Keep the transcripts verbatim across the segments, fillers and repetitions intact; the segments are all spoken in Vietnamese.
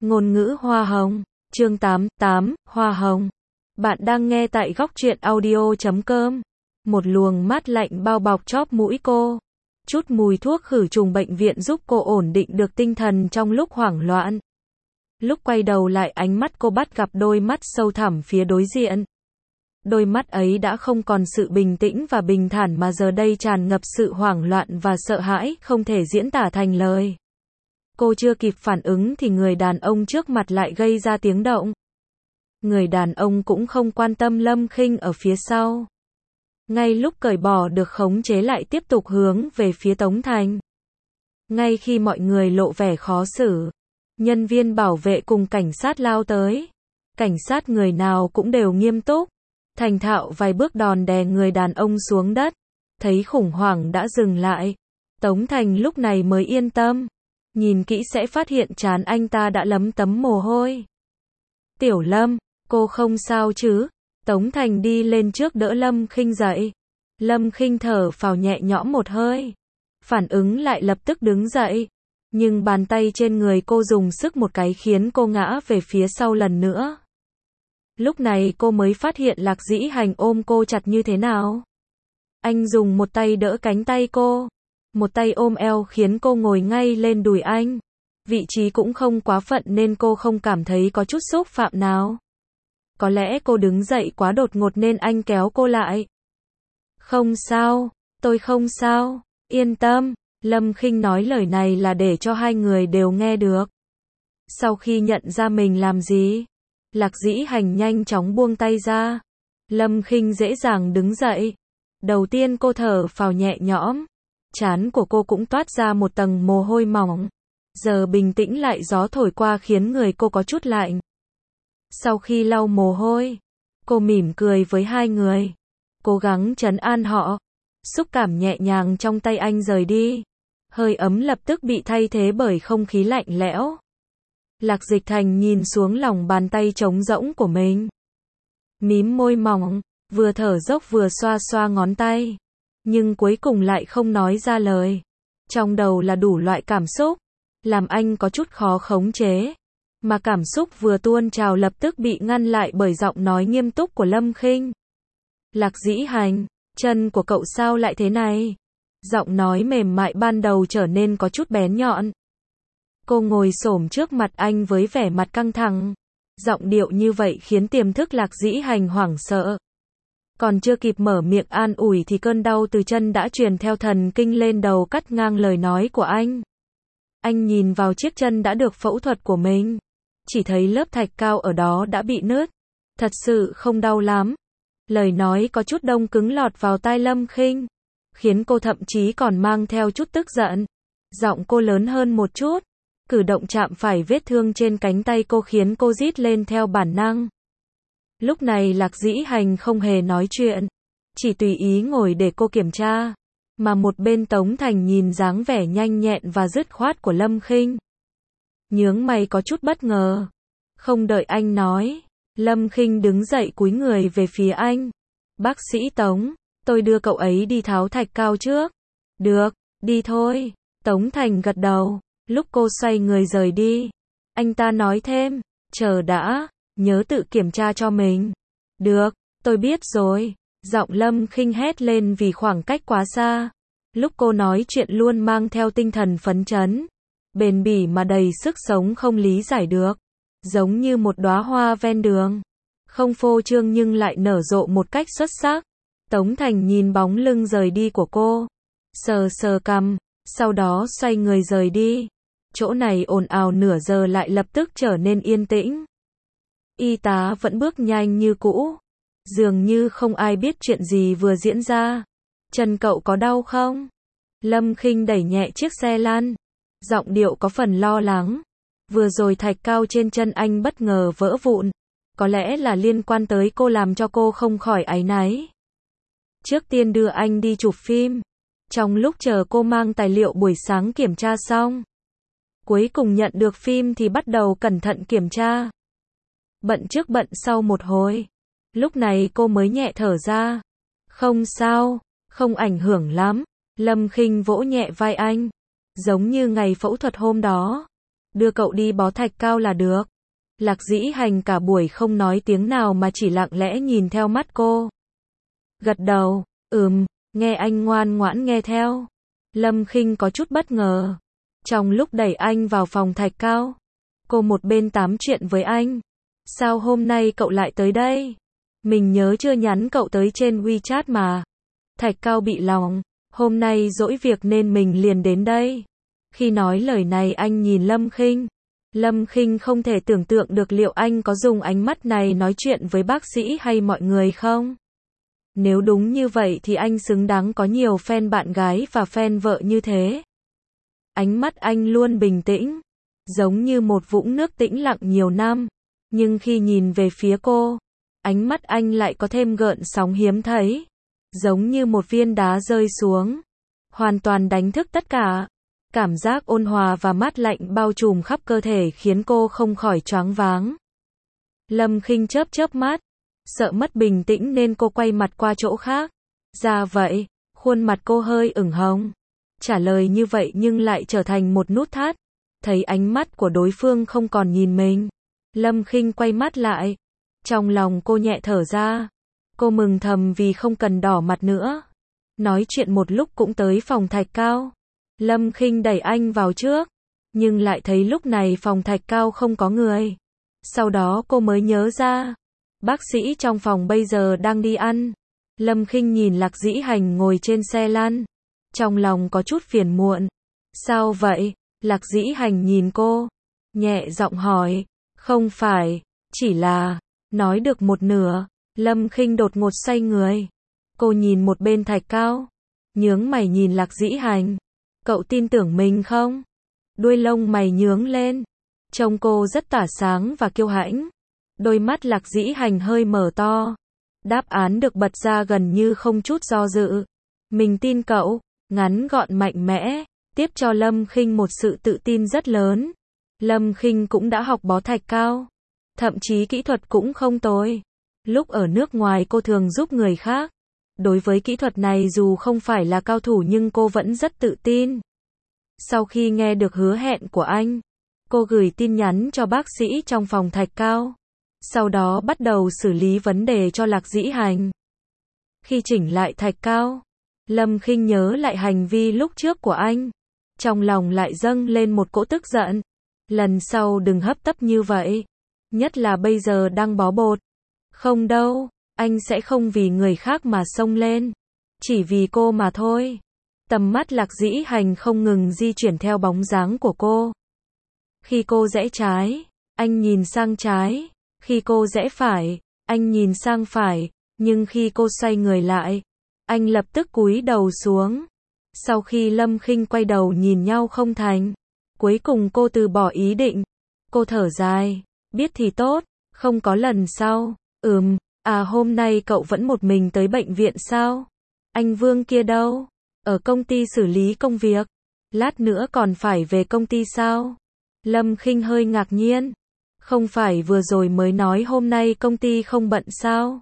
Ngôn ngữ hoa hồng. Chương tám, tám, hoa hồng. Bạn đang nghe tại góc truyện audio chấm com. Một luồng mát lạnh bao bọc chóp mũi cô. Chút mùi thuốc khử trùng bệnh viện giúp cô ổn định được tinh thần trong lúc hoảng loạn. Lúc quay đầu lại, ánh mắt cô bắt gặp đôi mắt sâu thẳm phía đối diện. Đôi mắt ấy đã không còn sự bình tĩnh và bình thản mà giờ đây tràn ngập sự hoảng loạn và sợ hãi, không thể diễn tả thành lời. Cô chưa kịp phản ứng thì người đàn ông trước mặt lại gây ra tiếng động. Người đàn ông cũng không quan tâm Lâm Khinh ở phía sau. Ngay lúc cởi bỏ được khống chế lại tiếp tục hướng về phía Tống Thành. Ngay khi mọi người lộ vẻ khó xử, nhân viên bảo vệ cùng cảnh sát lao tới. Cảnh sát người nào cũng đều nghiêm túc, thành thạo vài bước đòn đè người đàn ông xuống đất. Thấy khủng hoảng đã dừng lại, Tống Thành lúc này mới yên tâm. Nhìn kỹ sẽ phát hiện trán anh ta đã lấm tấm mồ hôi. Tiểu Lâm, cô không sao chứ? Tống Thành đi lên trước đỡ Lâm Khinh dậy. Lâm Khinh thở phào nhẹ nhõm một hơi. Phản ứng lại lập tức đứng dậy. Nhưng bàn tay trên người cô dùng sức một cái khiến cô ngã về phía sau lần nữa. Lúc này cô mới phát hiện Lạc Dĩ Hành ôm cô chặt như thế nào. Anh dùng một tay đỡ cánh tay cô, một tay ôm eo khiến cô ngồi ngay lên đùi anh. Vị trí cũng không quá phận nên cô không cảm thấy có chút xúc phạm nào. Có lẽ cô đứng dậy quá đột ngột nên anh kéo cô lại. Không sao, tôi không sao, yên tâm. Lâm Khinh nói lời này là để cho hai người đều nghe được. Sau khi nhận ra mình làm gì, Lạc Dĩ Hành nhanh chóng buông tay ra. Lâm Khinh dễ dàng đứng dậy. Đầu tiên cô thở phào nhẹ nhõm. Trán của cô cũng toát ra một tầng mồ hôi mỏng. Giờ bình tĩnh lại, gió thổi qua khiến người cô có chút lạnh. Sau khi lau mồ hôi, cô mỉm cười với hai người, cố gắng trấn an họ. Xúc cảm nhẹ nhàng trong tay anh rời đi. Hơi ấm lập tức bị thay thế bởi không khí lạnh lẽo. Lạc Dịch Thành nhìn xuống lòng bàn tay trống rỗng của mình. Mím môi mỏng, vừa thở dốc vừa xoa xoa ngón tay. Nhưng cuối cùng lại không nói ra lời. Trong đầu là đủ loại cảm xúc, làm anh có chút khó khống chế. Mà cảm xúc vừa tuôn trào lập tức bị ngăn lại bởi giọng nói nghiêm túc của Lâm Khinh. Lạc Dĩ Hành, chân của cậu sao lại thế này? Giọng nói mềm mại ban đầu trở nên có chút bén nhọn. Cô ngồi xổm trước mặt anh với vẻ mặt căng thẳng. Giọng điệu như vậy khiến tiềm thức Lạc Dĩ Hành hoảng sợ. Còn chưa kịp mở miệng an ủi thì cơn đau từ chân đã truyền theo thần kinh lên đầu, cắt ngang lời nói của anh. Anh nhìn vào chiếc chân đã được phẫu thuật của mình. Chỉ thấy lớp thạch cao ở đó đã bị nứt. Thật sự không đau lắm. Lời nói có chút đông cứng lọt vào tai Lâm Khinh, khiến cô thậm chí còn mang theo chút tức giận. Giọng cô lớn hơn một chút. Cử động chạm phải vết thương trên cánh tay cô khiến cô rít lên theo bản năng. Lúc này Lạc Dĩ Hành không hề nói chuyện, chỉ tùy ý ngồi để cô kiểm tra. Mà một bên Tống Thành nhìn dáng vẻ nhanh nhẹn và dứt khoát của Lâm Khinh, nhướng mày có chút bất ngờ. Không đợi anh nói, Lâm Khinh đứng dậy cúi người về phía anh. Bác sĩ Tống, tôi đưa cậu ấy đi tháo thạch cao trước. Được, đi thôi. Tống Thành gật đầu. Lúc cô xoay người rời đi, anh ta nói thêm, chờ đã, nhớ tự kiểm tra cho mình. Được, tôi biết rồi. Giọng Lâm Khinh hét lên vì khoảng cách quá xa. Lúc cô nói chuyện luôn mang theo tinh thần phấn chấn, bền bỉ mà đầy sức sống không lý giải được. Giống như một đóa hoa ven đường, không phô trương nhưng lại nở rộ một cách xuất sắc. Tống Thành nhìn bóng lưng rời đi của cô, sờ sờ cằm, sau đó xoay người rời đi. Chỗ này ồn ào nửa giờ lại lập tức trở nên yên tĩnh. Y tá vẫn bước nhanh như cũ. Dường như không ai biết chuyện gì vừa diễn ra. Chân cậu có đau không? Lâm Khinh đẩy nhẹ chiếc xe lăn. Giọng điệu có phần lo lắng. Vừa rồi thạch cao trên chân anh bất ngờ vỡ vụn. Có lẽ là liên quan tới cô làm cho cô không khỏi áy náy. Trước tiên đưa anh đi chụp phim. Trong lúc chờ cô mang tài liệu buổi sáng kiểm tra xong, cuối cùng nhận được phim thì bắt đầu cẩn thận kiểm tra. Bận trước bận sau một hồi, lúc này cô mới nhẹ thở ra. Không sao, không ảnh hưởng lắm. Lâm Khinh vỗ nhẹ vai anh, giống như ngày phẫu thuật hôm đó. đưa cậu đi bó thạch cao là được. Lạc Dĩ Hành cả buổi không nói tiếng nào mà chỉ lặng lẽ nhìn theo mắt cô. Gật đầu, ừm, nghe anh ngoan ngoãn nghe theo. Lâm Khinh có chút bất ngờ. Trong lúc đẩy anh vào phòng thạch cao, cô một bên tám chuyện với anh. Sao hôm nay cậu lại tới đây? Mình nhớ chưa nhắn cậu tới trên WeChat mà. Thạch cao bị lòng, hôm nay dỗi việc nên mình liền đến đây. Khi nói lời này anh nhìn Lâm Khinh. Lâm Khinh không thể tưởng tượng được liệu anh có dùng ánh mắt này nói chuyện với bác sĩ hay mọi người không? Nếu đúng như vậy thì anh xứng đáng có nhiều fan bạn gái và fan vợ như thế. Ánh mắt anh luôn bình tĩnh, giống như một vũng nước tĩnh lặng nhiều năm. Nhưng khi nhìn về phía cô, ánh mắt anh lại có thêm gợn sóng hiếm thấy. Giống như một viên đá rơi xuống, hoàn toàn đánh thức tất cả. Cảm giác ôn hòa và mát lạnh bao trùm khắp cơ thể khiến cô không khỏi choáng váng. Lâm Khinh chớp chớp mắt, sợ mất bình tĩnh nên cô quay mặt qua chỗ khác. Ra vậy, khuôn mặt cô hơi ửng hồng. Trả lời như vậy nhưng lại trở thành một nút thắt. Thấy ánh mắt của đối phương không còn nhìn mình, Lâm Khinh quay mắt lại. Trong lòng cô nhẹ thở ra. Cô mừng thầm vì không cần đỏ mặt nữa. Nói chuyện một lúc cũng tới phòng thạch cao. Lâm Khinh đẩy anh vào trước, nhưng lại thấy lúc này phòng thạch cao không có người. Sau đó cô mới nhớ ra, bác sĩ trong phòng bây giờ đang đi ăn. Lâm Khinh nhìn Lạc Dĩ Hành ngồi trên xe lăn, trong lòng có chút phiền muộn. Sao vậy? Lạc Dĩ Hành nhìn cô, nhẹ giọng hỏi. Không phải, chỉ là, nói được một nửa, Lâm Khinh đột ngột xoay người. Cô nhìn một bên thạch cao, nhướng mày nhìn Lạc Dĩ Hành. Cậu tin tưởng mình không? Đuôi lông mày nhướng lên. Trông cô rất tỏa sáng và kiêu hãnh. Đôi mắt Lạc Dĩ Hành hơi mở to. Đáp án được bật ra gần như không chút do dự. Mình tin cậu, ngắn gọn mạnh mẽ, tiếp cho Lâm Khinh một sự tự tin rất lớn. Lâm Khinh cũng đã học bó thạch cao, thậm chí kỹ thuật cũng không tồi. Lúc ở nước ngoài cô thường giúp người khác. Đối với kỹ thuật này dù không phải là cao thủ nhưng cô vẫn rất tự tin. Sau khi nghe được hứa hẹn của anh, cô gửi tin nhắn cho bác sĩ trong phòng thạch cao. Sau đó bắt đầu xử lý vấn đề cho Lạc Dĩ Hành. Khi chỉnh lại thạch cao, Lâm Khinh nhớ lại hành vi lúc trước của anh. Trong lòng lại dâng lên một cỗ tức giận. Lần sau đừng hấp tấp như vậy. Nhất là bây giờ đang bó bột. Không đâu. Anh sẽ không vì người khác mà xông lên. Chỉ vì cô mà thôi. Tầm mắt Lạc Dĩ Hành không ngừng di chuyển theo bóng dáng của cô. Khi cô rẽ trái, anh nhìn sang trái. Khi cô rẽ phải, anh nhìn sang phải. Nhưng khi cô xoay người lại, anh lập tức cúi đầu xuống. Sau khi Lâm Khinh quay đầu nhìn nhau không thành, cuối cùng cô từ bỏ ý định. Cô thở dài, biết thì tốt, không có lần sau. Ừm. À hôm nay cậu vẫn một mình tới bệnh viện sao? Anh Vương kia đâu? Ở công ty xử lý công việc. Lát nữa còn phải về công ty sao? Lâm Khinh hơi ngạc nhiên. Không phải vừa rồi mới nói hôm nay công ty không bận sao?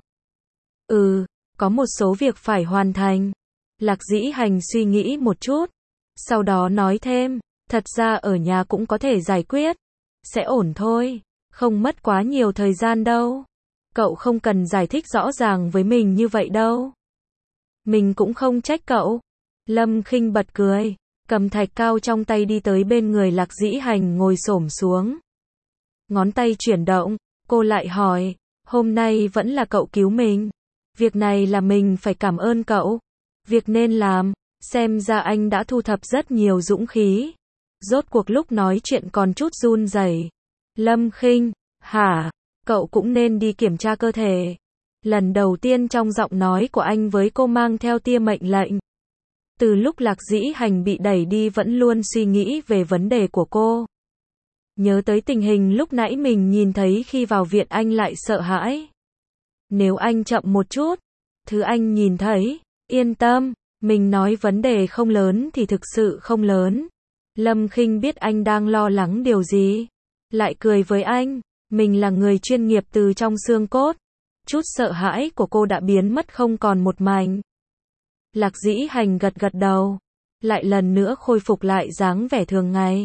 Ừ, có một số việc phải hoàn thành. Lạc Dĩ Hành suy nghĩ một chút. Sau đó nói thêm, thật ra ở nhà cũng có thể giải quyết. Sẽ ổn thôi, không mất quá nhiều thời gian đâu. Cậu không cần giải thích rõ ràng với mình như vậy đâu. Mình cũng không trách cậu. Lâm Khinh bật cười, cầm thạch cao trong tay đi tới bên người Lạc Dĩ Hành ngồi xổm xuống. Ngón tay chuyển động, cô lại hỏi, hôm nay vẫn là cậu cứu mình. Việc này là mình phải cảm ơn cậu. Việc nên làm, xem ra anh đã thu thập rất nhiều dũng khí. Rốt cuộc lúc nói chuyện còn chút run rẩy. Lâm Khinh, hả? Cậu cũng nên đi kiểm tra cơ thể. Lần đầu tiên trong giọng nói của anh với cô mang theo tia mệnh lệnh. Từ lúc Lạc Dĩ Hành bị đẩy đi vẫn luôn suy nghĩ về vấn đề của cô. Nhớ tới tình hình lúc nãy mình nhìn thấy khi vào viện anh lại sợ hãi. Nếu anh chậm một chút, thứ anh nhìn thấy, yên tâm, mình nói vấn đề không lớn thì thực sự không lớn. Lâm Khinh biết anh đang lo lắng điều gì. Lại cười với anh. Mình là người chuyên nghiệp từ trong xương cốt. Chút sợ hãi của cô đã biến mất không còn một mảnh. Lạc Dĩ Hành gật gật đầu. Lại lần nữa khôi phục lại dáng vẻ thường ngày.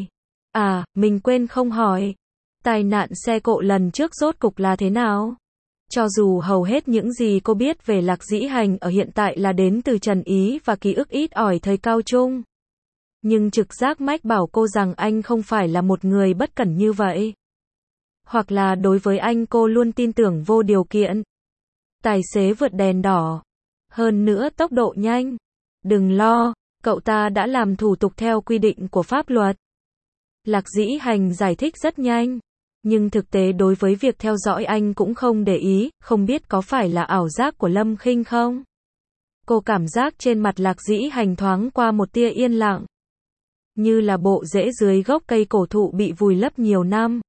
À, mình quên không hỏi. Tai nạn xe cộ lần trước rốt cục là thế nào? Cho dù hầu hết những gì cô biết về Lạc Dĩ Hành ở hiện tại là đến từ Trần Ý và ký ức ít ỏi thời cao trung. Nhưng trực giác mách bảo cô rằng anh không phải là một người bất cẩn như vậy. Hoặc là đối với anh cô luôn tin tưởng vô điều kiện. Tài xế vượt đèn đỏ. Hơn nữa tốc độ nhanh. Đừng lo, cậu ta đã làm thủ tục theo quy định của pháp luật. Lạc Dĩ Hành giải thích rất nhanh. Nhưng thực tế đối với việc theo dõi anh cũng không để ý, không biết có phải là ảo giác của Lâm Khinh không? Cô cảm giác trên mặt Lạc Dĩ Hành thoáng qua một tia yên lặng. Như là bộ rễ dưới gốc cây cổ thụ bị vùi lấp nhiều năm.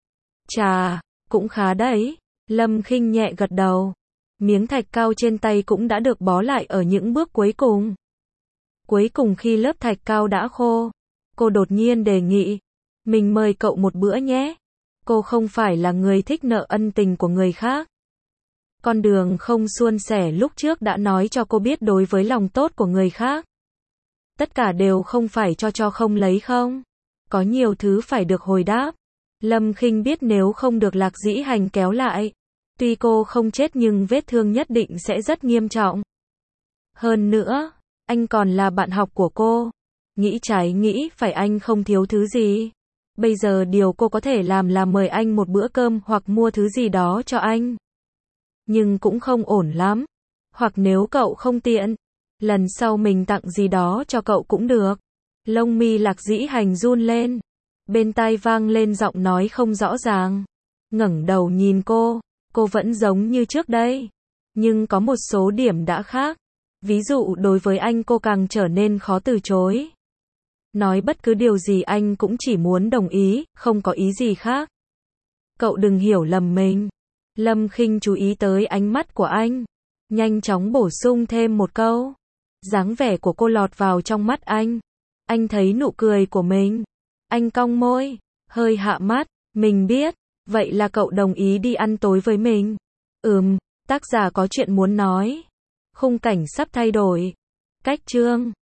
Chà, cũng khá đấy. Lâm Khinh nhẹ gật đầu. Miếng thạch cao trên tay cũng đã được bó lại ở những bước cuối cùng. Cuối cùng khi lớp thạch cao đã khô, cô đột nhiên đề nghị, mình mời cậu một bữa nhé. Cô không phải là người thích nợ ân tình của người khác. Con đường không suôn sẻ lúc trước đã nói cho cô biết đối với lòng tốt của người khác. Tất cả đều không phải cho cho không lấy không. Có nhiều thứ phải được hồi đáp. Lâm Khinh biết nếu không được Lạc Dĩ Hành kéo lại. Tuy cô không chết nhưng vết thương nhất định sẽ rất nghiêm trọng. Hơn nữa, anh còn là bạn học của cô. Nghĩ trái nghĩ phải anh không thiếu thứ gì. Bây giờ điều cô có thể làm là mời anh một bữa cơm hoặc mua thứ gì đó cho anh. Nhưng cũng không ổn lắm. Hoặc nếu cậu không tiện, lần sau mình tặng gì đó cho cậu cũng được. Lông mi Lạc Dĩ Hành run lên. Bên tai vang lên giọng nói không rõ ràng. Ngẩng đầu nhìn cô, cô vẫn giống như trước đây. Nhưng có một số điểm đã khác. Ví dụ đối với anh cô càng trở nên khó từ chối. Nói bất cứ điều gì anh cũng chỉ muốn đồng ý, không có ý gì khác. Cậu đừng hiểu lầm mình. Lâm Khinh chú ý tới ánh mắt của anh. Nhanh chóng bổ sung thêm một câu. Dáng vẻ của cô lọt vào trong mắt anh. Anh thấy nụ cười của mình. Anh cong môi, hơi hạ mắt. Mình biết, vậy là cậu đồng ý đi ăn tối với mình. Ừm, tác giả có chuyện muốn nói. Khung cảnh sắp thay đổi. Cách chương